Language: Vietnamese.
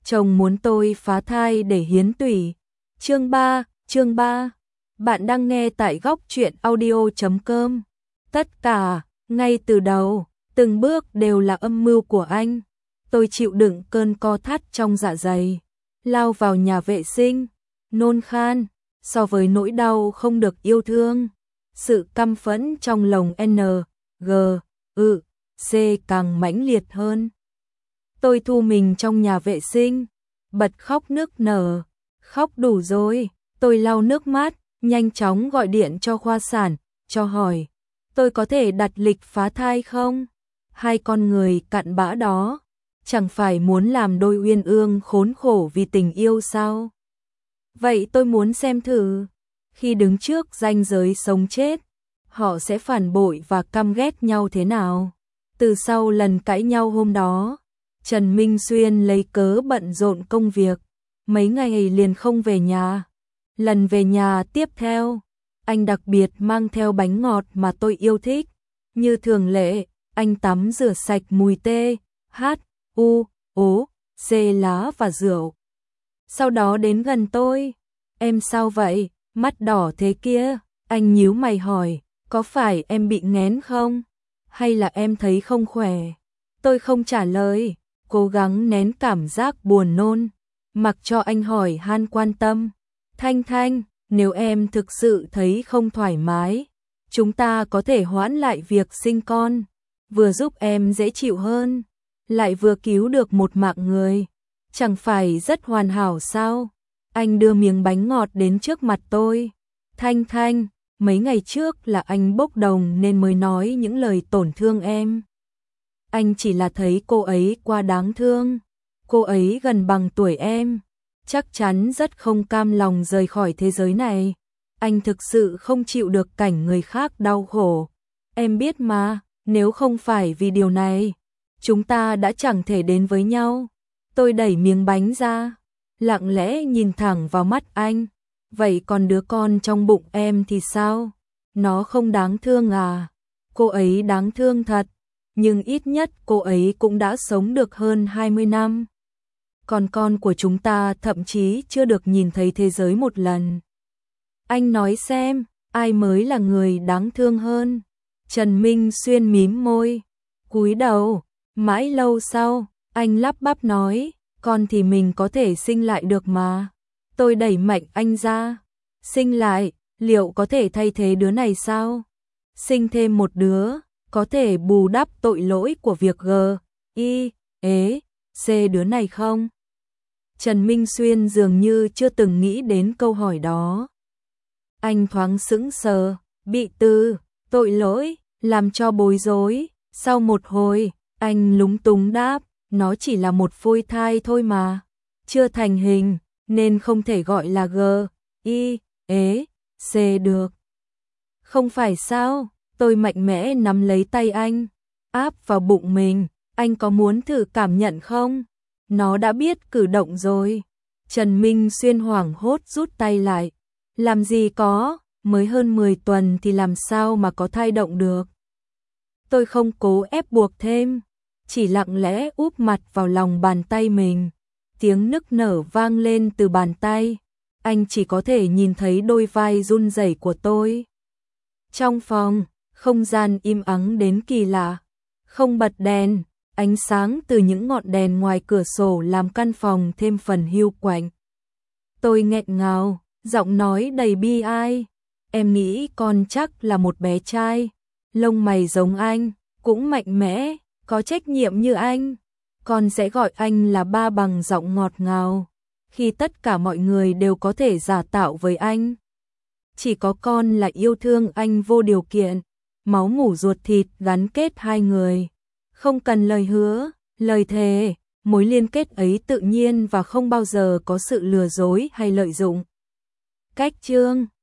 chồng muốn tôi phá thai để hiến tủy. Chương 3. Bạn đang nghe tại góc truyện audio.com. Tất cả, ngay từ đầu, từng bước đều là âm mưu của anh. Tôi chịu đựng cơn co thắt trong dạ dày, lao vào nhà vệ sinh, nôn khan, so với nỗi đau không được yêu thương, sự căm phẫn trong lòng C càng mãnh liệt hơn. Tôi thu mình trong nhà vệ sinh, bật khóc nức nở, khóc đủ rồi, tôi lau nước mắt, nhanh chóng gọi điện cho khoa sản, cho hỏi, tôi có thể đặt lịch phá thai không? Hai con người cặn bã đó, chẳng phải muốn làm đôi uyên ương khốn khổ vì tình yêu sao? Vậy tôi muốn xem thử, khi đứng trước ranh giới sống chết, họ sẽ phản bội và căm ghét nhau thế nào? Từ sau lần cãi nhau hôm đó, Trần Minh Xuyên lấy cớ bận rộn công việc, mấy ngày liền không về nhà. Lần về nhà tiếp theo, anh đặc biệt mang theo bánh ngọt mà tôi yêu thích. Như thường lệ, anh tắm rửa sạch mùi C lá và rượu. Sau đó đến gần tôi, em sao vậy, mắt đỏ thế kia? Anh nhíu mày hỏi, có phải em bị nghén không? Hay là em thấy không khỏe? Tôi không trả lời, cố gắng nén cảm giác buồn nôn, mặc cho anh hỏi han quan tâm. Thanh, nếu em thực sự thấy không thoải mái, chúng ta có thể hoãn lại việc sinh con, vừa giúp em dễ chịu hơn, lại vừa cứu được một mạng người, chẳng phải rất hoàn hảo sao? Anh đưa miếng bánh ngọt đến trước mặt tôi. Thanh, mấy ngày trước là anh bốc đồng nên mới nói những lời tổn thương em. Anh chỉ là thấy cô ấy quá đáng thương, cô ấy gần bằng tuổi em, chắc chắn rất không cam lòng rời khỏi thế giới này. Anh thực sự không chịu được cảnh người khác đau khổ. Em biết mà, nếu không phải vì điều này, chúng ta đã chẳng thể đến với nhau. Tôi đẩy miếng bánh ra, lặng lẽ nhìn thẳng vào mắt anh. Vậy còn đứa con trong bụng em thì sao? Nó không đáng thương à? Cô ấy đáng thương thật, nhưng ít nhất cô ấy cũng đã sống được hơn 20 năm. Còn con của chúng ta thậm chí chưa được nhìn thấy thế giới một lần. Anh nói xem, ai mới là người đáng thương hơn? Trần Minh Xuyên mím môi, cúi đầu, mãi lâu sau, anh lắp bắp nói, con thì mình có thể sinh lại được mà. Tôi đẩy mạnh anh ra, sinh lại, liệu có thể thay thế đứa này sao? Sinh thêm một đứa, có thể bù đắp tội lỗi của việc C đứa này không? Trần Minh Xuyên dường như chưa từng nghĩ đến câu hỏi đó. Anh thoáng sững sờ, bị tội lỗi, làm cho bối rối. Sau một hồi, anh lúng túng đáp, nó chỉ là một phôi thai thôi mà, chưa thành hình, nên không thể gọi là C được. Không phải sao? Tôi mạnh mẽ nắm lấy tay anh, áp vào bụng mình, anh có muốn thử cảm nhận không? Nó đã biết cử động rồi. Trần Minh Xuyên hoảng hốt rút tay lại. Làm gì có, mới hơn 10 tuần thì làm sao mà có thai động được. Tôi không cố ép buộc thêm, chỉ lặng lẽ úp mặt vào lòng bàn tay mình. Tiếng nức nở vang lên từ bàn tay. Anh chỉ có thể nhìn thấy đôi vai run rẩy của tôi. Trong phòng, không gian im ắng đến kỳ lạ. Không bật đèn, ánh sáng từ những ngọn đèn ngoài cửa sổ làm căn phòng thêm phần hiu quạnh. Tôi nghẹn ngào, giọng nói đầy bi ai. Em nghĩ con chắc là một bé trai, lông mày giống anh, cũng mạnh mẽ, có trách nhiệm như anh. Con sẽ gọi anh là ba bằng giọng ngọt ngào, khi tất cả mọi người đều có thể giả tạo với anh. Chỉ có con là yêu thương anh vô điều kiện, máu mủ ruột thịt gắn kết hai người. Không cần lời hứa, lời thề, mối liên kết ấy tự nhiên và không bao giờ có sự lừa dối hay lợi dụng. Cách chương